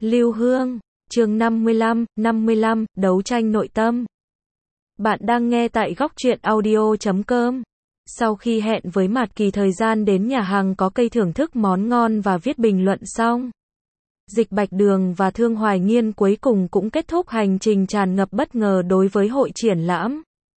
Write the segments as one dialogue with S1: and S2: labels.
S1: Lưu Hương, chương 55, đấu tranh nội tâm. Bạn đang nghe tại góc truyện audio.com. Sau khi hẹn với Mạt Kỳ thời gian đến nhà hàng có cây thưởng thức món ngon và viết bình luận xong, Dịch Bạch Đường và Thương Hoài Nghiên cuối cùng cũng kết thúc hành trình tràn ngập bất ngờ đối với hội triển lãm.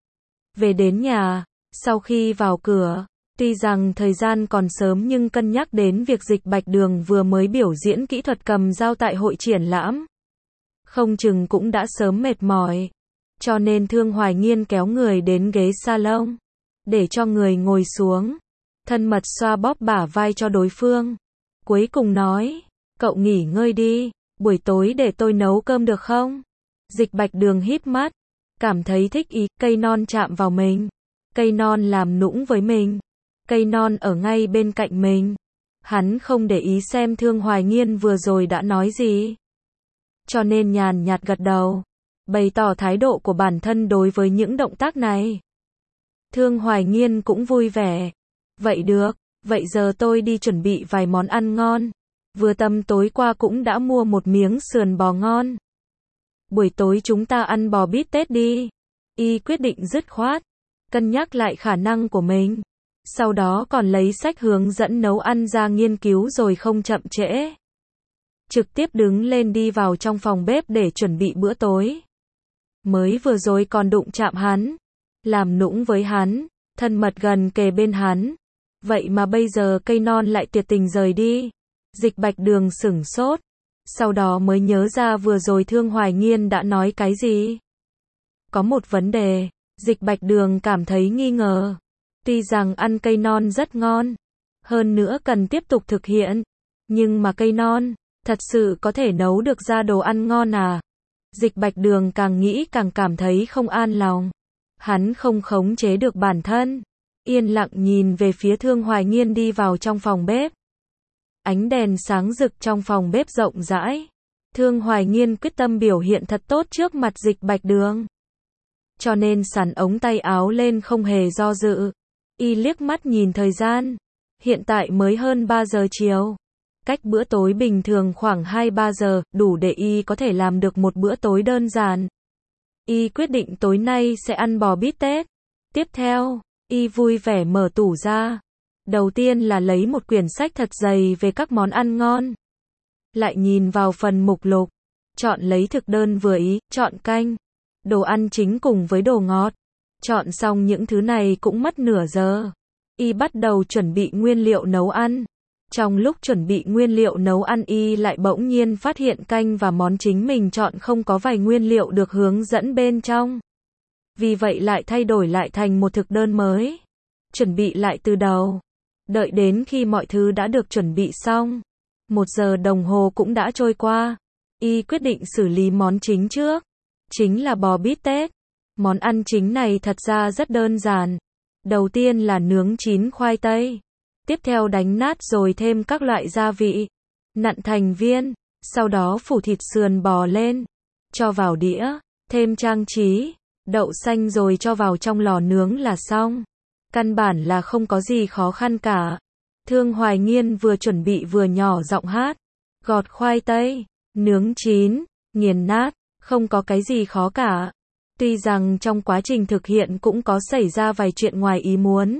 S1: Về đến nhà, sau khi vào cửa, tuy rằng thời gian còn sớm nhưng cân nhắc đến việc Dịch Bạch Đường vừa mới biểu diễn kỹ thuật cầm dao tại hội triển lãm, không chừng cũng đã sớm mệt mỏi. Cho nên Thương Hoài Nghiên kéo người đến ghế salon, để cho người ngồi xuống, thân mật xoa bóp bả vai cho đối phương. Cuối cùng nói, cậu nghỉ ngơi đi, buổi tối để tôi nấu cơm được không? Dịch Bạch Đường híp mắt, cảm thấy thích ý, cây non chạm vào mình, cây non làm nũng với mình, cây non ở ngay bên cạnh mình. Hắn không để ý xem Thương Hoài Nghiên vừa rồi đã nói gì, cho nên nhàn nhạt gật đầu, bày tỏ thái độ của bản thân đối với những động tác này. Thương Hoài Nghiên cũng vui vẻ. Vậy được, vậy giờ tôi đi chuẩn bị vài món ăn ngon. Vừa tầm tối qua cũng đã mua một miếng sườn bò ngon. Buổi tối chúng ta ăn bò bít tết đi. Y quyết định dứt khoát, cân nhắc lại khả năng của mình. Sau đó còn lấy sách hướng dẫn nấu ăn ra nghiên cứu rồi không chậm trễ, trực tiếp đứng lên đi vào trong phòng bếp để chuẩn bị bữa tối. Mới vừa rồi còn đụng chạm hắn, làm nũng với hắn, thân mật gần kề bên hắn. Vậy mà bây giờ cây non lại tuyệt tình rời đi. Dịch Bạch Đường sửng sốt, sau đó mới nhớ ra vừa rồi Thương Hoài Nghiên đã nói cái gì. Có một vấn đề, Dịch Bạch Đường cảm thấy nghi ngờ. Tuy rằng ăn cây non rất ngon, hơn nữa cần tiếp tục thực hiện, nhưng mà cây non, thật sự có thể nấu được ra đồ ăn ngon à? Dịch Bạch Đường càng nghĩ càng cảm thấy không an lòng. Hắn không khống chế được bản thân, yên lặng nhìn về phía Thương Hoài Nghiên đi vào trong phòng bếp. Ánh đèn sáng rực trong phòng bếp rộng rãi. Thương Hoài Nghiên quyết tâm biểu hiện thật tốt trước mặt Dịch Bạch Đường, cho nên xắn ống tay áo lên không hề do dự. Y liếc mắt nhìn thời gian, hiện tại mới hơn 3 giờ chiều. Cách bữa tối bình thường khoảng 2-3 giờ, đủ để Y có thể làm được một bữa tối đơn giản. Y quyết định tối nay sẽ ăn bò bít tết. Tiếp theo, Y vui vẻ mở tủ ra. Đầu tiên là lấy một quyển sách thật dày về các món ăn ngon. Lại nhìn vào phần mục lục, chọn lấy thực đơn vừa ý, chọn canh, đồ ăn chính cùng với đồ ngọt. Chọn xong những thứ này cũng mất nửa giờ. Y bắt đầu chuẩn bị nguyên liệu nấu ăn. Trong lúc chuẩn bị nguyên liệu nấu ăn Y lại bỗng nhiên phát hiện canh và món chính mình chọn không có vài nguyên liệu được hướng dẫn bên trong. Vì vậy lại thay đổi lại thành một thực đơn mới. Chuẩn bị lại từ đầu. Đợi đến khi mọi thứ đã được chuẩn bị xong, 1 giờ đồng hồ cũng đã trôi qua. Y quyết định xử lý món chính trước, chính là bò bít tết. Món ăn chính này thật ra rất đơn giản. Đầu tiên là nướng chín khoai tây, tiếp theo đánh nát rồi thêm các loại gia vị, nặn thành viên, sau đó phủ thịt sườn bò lên, cho vào đĩa, thêm trang trí, đậu xanh rồi cho vào trong lò nướng là xong. Căn bản là không có gì khó khăn cả. Thương Hoài Nghiên vừa chuẩn bị vừa nhỏ giọng hát, gọt khoai tây, nướng chín, nghiền nát, không có cái gì khó cả. Tuy rằng trong quá trình thực hiện cũng có xảy ra vài chuyện ngoài ý muốn.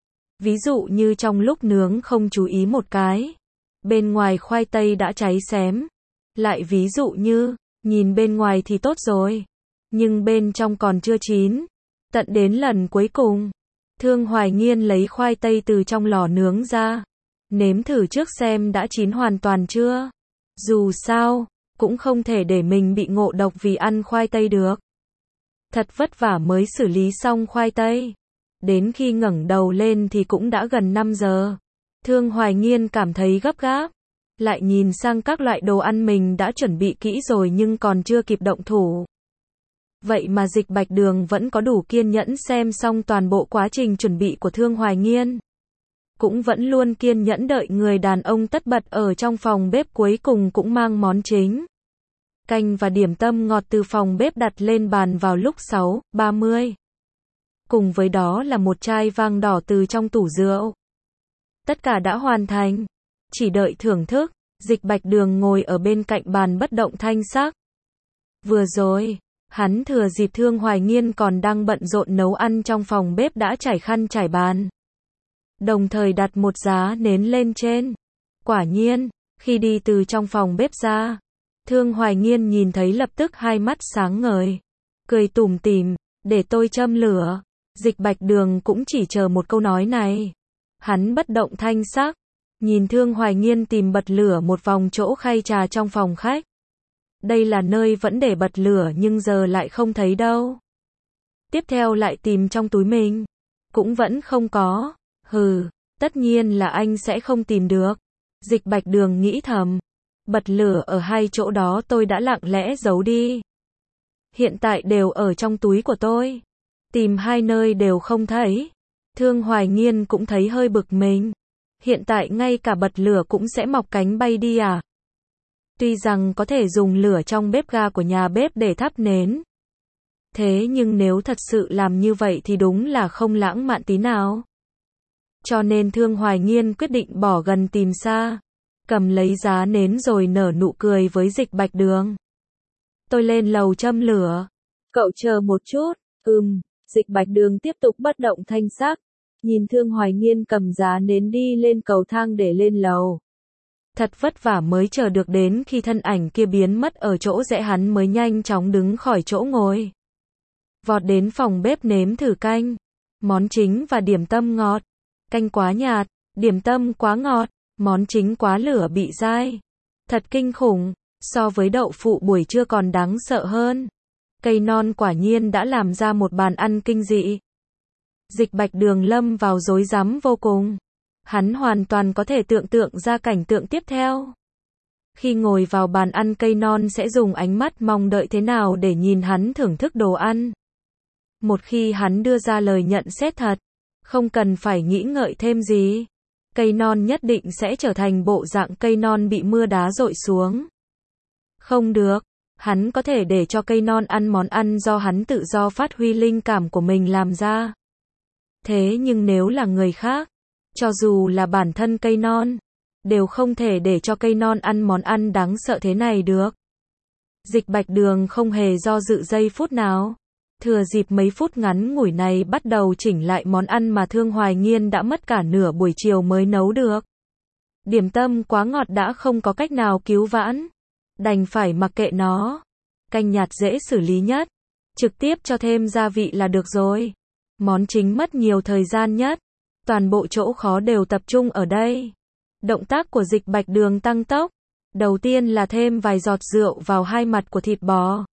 S1: Ví dụ như trong lúc nướng không chú ý một cái, bên ngoài khoai tây đã cháy xém. Lại ví dụ như, nhìn bên ngoài thì tốt rồi, nhưng bên trong còn chưa chín. Tận đến lần cuối cùng, Thương Hoài Nghiên lấy khoai tây từ trong lò nướng ra, nếm thử trước xem đã chín hoàn toàn chưa. Dù sao, cũng không thể để mình bị ngộ độc vì ăn khoai tây được. Thật vất vả mới xử lý xong khoai tây. Đến khi ngẩng đầu lên thì cũng đã gần 5 giờ. Thương Hoài Nghiên cảm thấy gấp gáp. Lại nhìn sang các loại đồ ăn mình đã chuẩn bị kỹ rồi nhưng còn chưa kịp động thủ. Vậy mà Dịch Bạch Đường vẫn có đủ kiên nhẫn xem xong toàn bộ quá trình chuẩn bị của Thương Hoài Nghiên. Cũng vẫn luôn kiên nhẫn đợi người đàn ông tất bật ở trong phòng bếp cuối cùng cũng mang món chính. Canh và điểm tâm ngọt từ phòng bếp đặt lên bàn vào lúc 6:30. Cùng với đó là một chai vang đỏ từ trong tủ rượu. Tất cả đã hoàn thành, chỉ đợi thưởng thức. Dịch Bạch Đường ngồi ở bên cạnh bàn bất động thanh sắc. Vừa rồi, hắn thừa dịp Thương Hoài Nghiên còn đang bận rộn nấu ăn trong phòng bếp đã trải khăn trải bàn. Đồng thời đặt một giá nến lên trên. Quả nhiên, khi đi từ trong phòng bếp ra, Thương Hoài Nghiên nhìn thấy lập tức hai mắt sáng ngời. Cười tủm tỉm, để tôi châm lửa. Dịch Bạch Đường cũng chỉ chờ một câu nói này. Hắn bất động thanh sắc, nhìn Thương Hoài Nghiên tìm bật lửa một vòng chỗ khay trà trong phòng khách. Đây là nơi vẫn để bật lửa nhưng giờ lại không thấy đâu. Tiếp theo lại tìm trong túi mình. Cũng vẫn không có. Hừ, tất nhiên là anh sẽ không tìm được. Dịch Bạch Đường nghĩ thầm. Bật lửa ở hai chỗ đó tôi đã lặng lẽ giấu đi. Hiện tại đều ở trong túi của tôi. Tìm hai nơi đều không thấy. Thương Hoài Nghiên cũng thấy hơi bực mình. Hiện tại ngay cả bật lửa cũng sẽ mọc cánh bay đi à? Tuy rằng có thể dùng lửa trong bếp ga của nhà bếp để thắp nến. Thế nhưng nếu thật sự làm như vậy thì đúng là không lãng mạn tí nào. Cho nên Thương Hoài Nghiên quyết định bỏ gần tìm xa. Cầm lấy giá nến rồi nở nụ cười với Dịch Bạch Đường. Tôi lên lầu châm lửa. Cậu chờ một chút. Dịch Bạch Đường tiếp tục bất động thanh sắc. Nhìn Thương Hoài Nghiên cầm giá nến đi lên cầu thang để lên lầu. Thật vất vả mới chờ được đến khi thân ảnh kia biến mất ở chỗ rẽ hắn mới nhanh chóng đứng khỏi chỗ ngồi. Vọt đến phòng bếp nếm thử canh. Món chính và điểm tâm ngọt. Canh quá nhạt, điểm tâm quá ngọt, món chính quá lửa bị dai. Thật kinh khủng, so với đậu phụ buổi trưa còn đáng sợ hơn. Cây non quả nhiên đã làm ra một bàn ăn kinh dị. Dịch Bạch Đường lâm vào rối rắm vô cùng. Hắn hoàn toàn có thể tưởng tượng ra cảnh tượng tiếp theo. Khi ngồi vào bàn ăn cây non sẽ dùng ánh mắt mong đợi thế nào để nhìn hắn thưởng thức đồ ăn. Một khi hắn đưa ra lời nhận xét thật, không cần phải nghĩ ngợi thêm gì. Cây non nhất định sẽ trở thành bộ dạng cây non bị mưa đá dội xuống. Không được, hắn có thể để cho cây non ăn món ăn do hắn tự do phát huy linh cảm của mình làm ra. Thế nhưng nếu là người khác, cho dù là bản thân cây non, đều không thể để cho cây non ăn món ăn đáng sợ thế này được. Dịch Bạch Đường không hề do dự giây phút nào. Thừa dịp mấy phút ngắn ngủi này bắt đầu chỉnh lại món ăn mà Thương Hoài Nghiên đã mất cả nửa buổi chiều mới nấu được. Điểm tâm quá ngọt đã không có cách nào cứu vãn. Đành phải mặc kệ nó. Canh nhạt dễ xử lý nhất. Trực tiếp cho thêm gia vị là được rồi. Món chính mất nhiều thời gian nhất. Toàn bộ chỗ khó đều tập trung ở đây. Động tác của Dịch Bạch Đường tăng tốc. Đầu tiên là thêm vài giọt rượu vào hai mặt của thịt bò.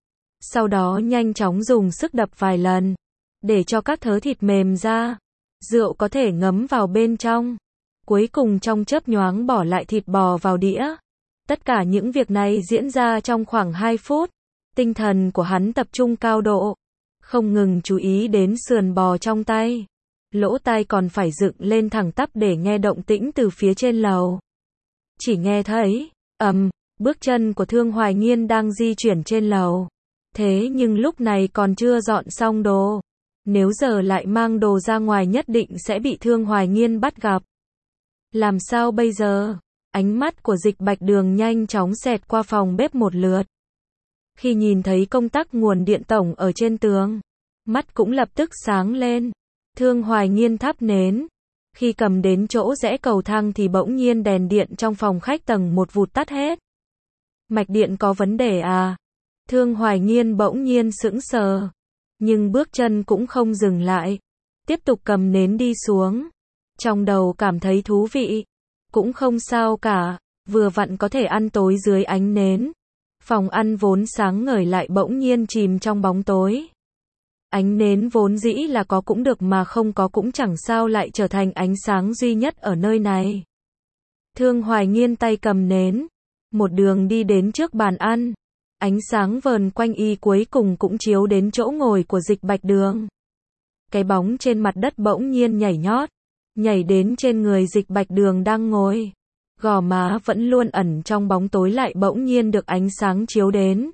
S1: Sau đó nhanh chóng dùng sức đập vài lần. Để cho các thớ thịt mềm ra. Rượu có thể ngấm vào bên trong. Cuối cùng trong chớp nhoáng bỏ lại thịt bò vào đĩa. Tất cả những việc này diễn ra trong khoảng 2 phút. Tinh thần của hắn tập trung cao độ. Không ngừng chú ý đến sườn bò trong tay. Lỗ tai còn phải dựng lên thẳng tắp để nghe động tĩnh từ phía trên lầu. Chỉ nghe thấy, bước chân của Thương Hoài Nghiên đang di chuyển trên lầu. Thế nhưng lúc này còn chưa dọn xong đồ. Nếu giờ lại mang đồ ra ngoài nhất định sẽ bị Thương Hoài Nghiên bắt gặp. Làm sao bây giờ? Ánh mắt của Dịch Bạch Đường nhanh chóng xẹt qua phòng bếp một lượt. Khi nhìn thấy công tắc nguồn điện tổng ở trên tường, mắt cũng lập tức sáng lên. Thương Hoài Nghiên thắp nến. Khi cầm đến chỗ rẽ cầu thang thì bỗng nhiên đèn điện trong phòng khách tầng 1 vụt tắt hết. Mạch điện có vấn đề à? Thương Hoài Nghiên bỗng nhiên sững sờ. Nhưng bước chân cũng không dừng lại. Tiếp tục cầm nến đi xuống. Trong đầu cảm thấy thú vị. Cũng không sao cả. Vừa vặn có thể ăn tối dưới ánh nến. Phòng ăn vốn sáng ngời lại bỗng nhiên chìm trong bóng tối. Ánh nến vốn dĩ là có cũng được mà không có cũng chẳng sao lại trở thành ánh sáng duy nhất ở nơi này. Thương Hoài Nghiên tay cầm nến. Một đường đi đến trước bàn ăn. Ánh sáng vờn quanh y cuối cùng cũng chiếu đến chỗ ngồi của Dịch Bạch Đường. Cái bóng trên mặt đất bỗng nhiên nhảy nhót. Nhảy đến trên người Dịch Bạch Đường đang ngồi. Gò má vẫn luôn ẩn trong bóng tối lại bỗng nhiên được ánh sáng chiếu đến.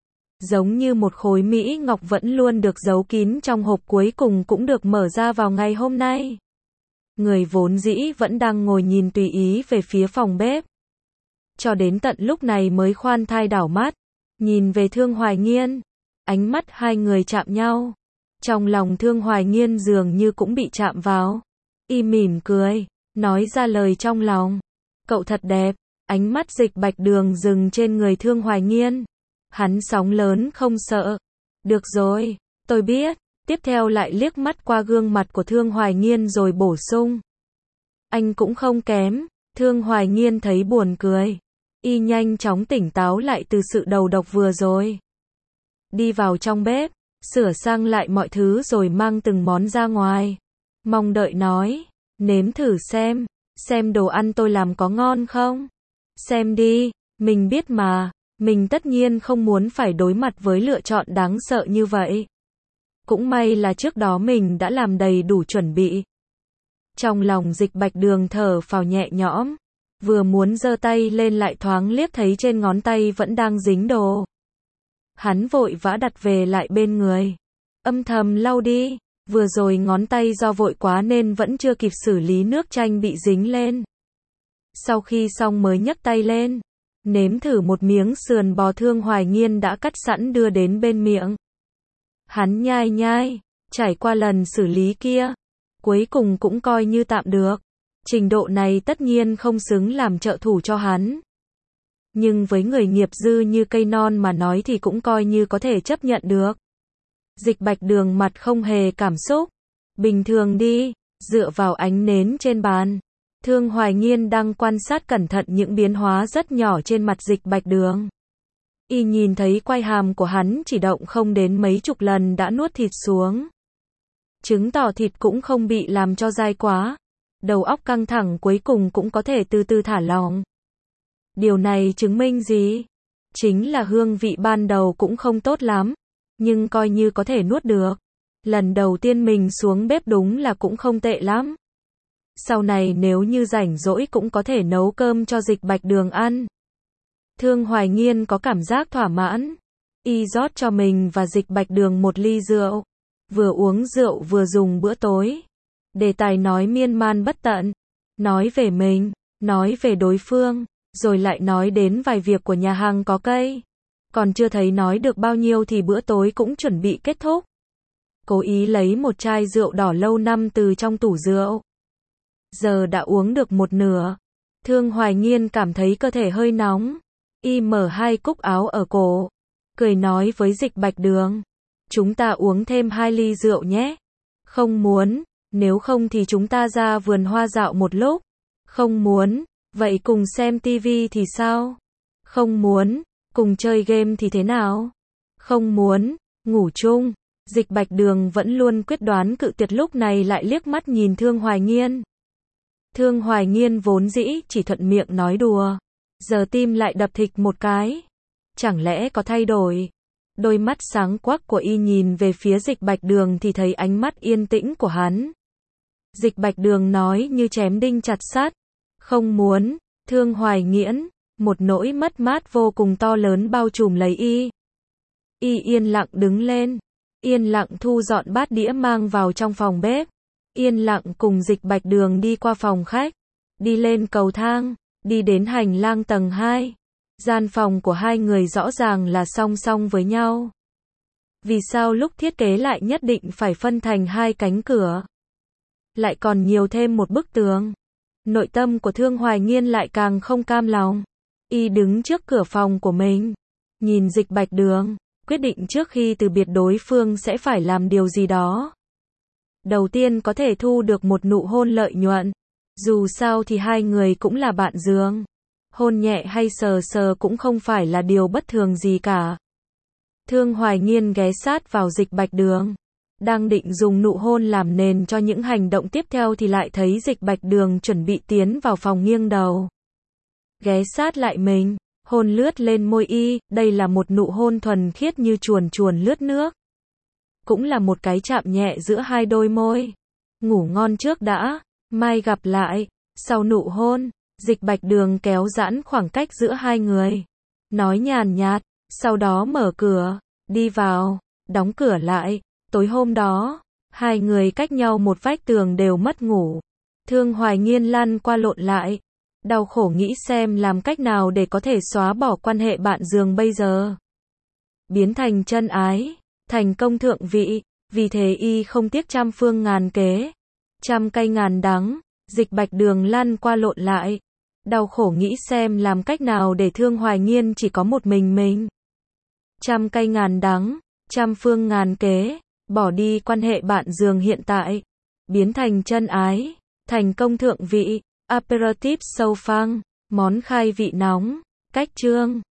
S1: Giống như một khối mỹ ngọc vẫn luôn được giấu kín trong hộp cuối cùng cũng được mở ra vào ngày hôm nay. Người vốn dĩ vẫn đang ngồi nhìn tùy ý về phía phòng bếp. cho đến tận lúc này mới khoan thai đảo mắt, nhìn về Thương Hoài Nghiên. Ánh mắt hai người chạm nhau. Trong lòng Thương Hoài Nghiên dường như cũng bị chạm vào. Y mỉm cười, nói ra lời trong lòng. Cậu thật đẹp. Ánh mắt Dịch Bạch Đường dừng trên người Thương Hoài Nghiên. Hắn sóng lớn không sợ. Được rồi, tôi biết. Tiếp theo lại liếc mắt qua gương mặt của Thương Hoài Nghiên rồi bổ sung. Anh cũng không kém. Thương Hoài Nghiên thấy buồn cười. Y nhanh chóng tỉnh táo lại từ sự đầu độc vừa rồi. Đi vào trong bếp, sửa sang lại mọi thứ rồi mang từng món ra ngoài. Mong đợi nói, nếm thử xem đồ ăn tôi làm có ngon không? Xem đi, mình biết mà, mình tất nhiên không muốn phải đối mặt với lựa chọn đáng sợ như vậy. Cũng may là trước đó mình đã làm đầy đủ chuẩn bị. Trong lòng Dịch Bạch Đường thở phào nhẹ nhõm, vừa muốn giơ tay lên lại thoáng liếc thấy trên ngón tay vẫn đang dính đồ. Hắn vội vã đặt về lại bên người, âm thầm lau đi, vừa rồi ngón tay do vội quá nên vẫn chưa kịp xử lý nước chanh bị dính lên. Sau khi xong mới nhấc tay lên, nếm thử một miếng sườn bò Thương Hoài Nghiên đã cắt sẵn đưa đến bên miệng. Hắn nhai nhai, trải qua lần xử lý kia, cuối cùng cũng coi như tạm được. Trình độ này tất nhiên không xứng làm trợ thủ cho hắn. Nhưng với người nghiệp dư như cây non mà nói thì cũng coi như có thể chấp nhận được. Dịch Bạch Đường mặt không hề cảm xúc. Bình thường đi, dựa vào ánh nến trên bàn. Thương Hoài Nghiên đang quan sát cẩn thận những biến hóa rất nhỏ trên mặt Dịch Bạch Đường. Y nhìn thấy quai hàm của hắn chỉ động không đến mấy chục lần đã nuốt thịt xuống. Chứng tỏ thịt cũng không bị làm cho dai quá. Đầu óc căng thẳng cuối cùng cũng có thể từ từ thả lỏng. Điều này chứng minh gì? Chính là hương vị ban đầu cũng không tốt lắm, nhưng coi như có thể nuốt được. Lần đầu tiên mình xuống bếp đúng là cũng không tệ lắm. Sau này nếu như rảnh rỗi cũng có thể nấu cơm cho Dịch Bạch Đường ăn. Thương Hoài Nghiên có cảm giác thỏa mãn. Y rót cho mình và Dịch Bạch Đường một ly rượu. Vừa uống rượu vừa dùng bữa tối. Đề tài nói miên man bất tận. Nói về mình, nói về đối phương, rồi lại nói đến vài việc của nhà hàng có cây. Còn chưa thấy nói được bao nhiêu thì bữa tối cũng chuẩn bị kết thúc. Cố ý lấy một chai rượu đỏ lâu năm từ trong tủ rượu. Giờ đã uống được một nửa. Thương Hoài Nghiên cảm thấy cơ thể hơi nóng. Y mở hai cúc áo ở cổ. Cười nói với Dịch Bạch Đường. Chúng ta uống thêm 2 ly rượu nhé. Không muốn, nếu không thì chúng ta ra vườn hoa dạo một lúc. Không muốn, vậy cùng xem tivi thì sao? Không muốn, cùng chơi game thì thế nào? Không muốn, ngủ chung. Dịch Bạch Đường vẫn luôn quyết đoán cự tuyệt lúc này lại liếc mắt nhìn Thương Hoài Nghiên. Thương Hoài Nghiên vốn dĩ chỉ thuận miệng nói đùa. Giờ tim lại đập thịch một cái. Chẳng lẽ có thay đổi? Đôi mắt sáng quắc của Y nhìn về phía Dịch Bạch Đường thì thấy ánh mắt yên tĩnh của hắn. Dịch Bạch Đường nói như chém đinh chặt sắt. Không muốn, Thương Hoài Nghiễn, một nỗi mất mát vô cùng to lớn bao trùm lấy Y. Y yên lặng đứng lên, yên lặng thu dọn bát đĩa mang vào trong phòng bếp, yên lặng cùng Dịch Bạch Đường đi qua phòng khách, đi lên cầu thang, đi đến hành lang tầng 2. Gian phòng của hai người rõ ràng là song song với nhau. Vì sao lúc thiết kế lại nhất định phải phân thành 2 cánh cửa? Lại còn nhiều thêm một bức tường. Nội tâm của Thương Hoài Nghiên lại càng không cam lòng. Y đứng trước cửa phòng của mình, nhìn Dịch Bạch Đường, quyết định trước khi từ biệt đối phương sẽ phải làm điều gì đó. Đầu tiên có thể thu được một nụ hôn lợi nhuận. Dù sao thì hai người cũng là bạn giường. Hôn nhẹ hay sờ sờ cũng không phải là điều bất thường gì cả. Thương Hoài Nghiên ghé sát vào Dịch Bạch Đường. Đang định dùng nụ hôn làm nền cho những hành động tiếp theo thì lại thấy Dịch Bạch Đường chuẩn bị tiến vào phòng nghiêng đầu. Ghé sát lại mình, hôn lướt lên môi Y, đây là một nụ hôn thuần khiết như chuồn chuồn lướt nước. Cũng là một cái chạm nhẹ giữa hai đôi môi. Ngủ ngon trước đã, mai gặp lại. Sau nụ hôn, Dịch Bạch Đường kéo giãn khoảng cách giữa hai người. Nói nhàn nhạt, sau đó mở cửa, đi vào, đóng cửa lại. Tối hôm đó, hai người cách nhau một vách tường đều mất ngủ. Thương Hoài Nghiên lăn qua lộn lại. Đau khổ nghĩ xem làm cách nào để có thể xóa bỏ quan hệ bạn giường bây giờ. Biến thành chân ái, thành công thượng vị, vì thế y không tiếc trăm phương ngàn kế, trăm cay ngàn đắng, dịch bạch đường lăn qua lộn lại. Đau khổ nghĩ xem làm cách nào để Thương Hoài Nghiên chỉ có một mình. Trăm cay ngàn đắng, trăm phương ngàn kế, bỏ đi quan hệ bạn giường hiện tại, biến thành chân ái, thành công thượng vị, aperitif sâu phăng, món khai vị nóng, cách chương.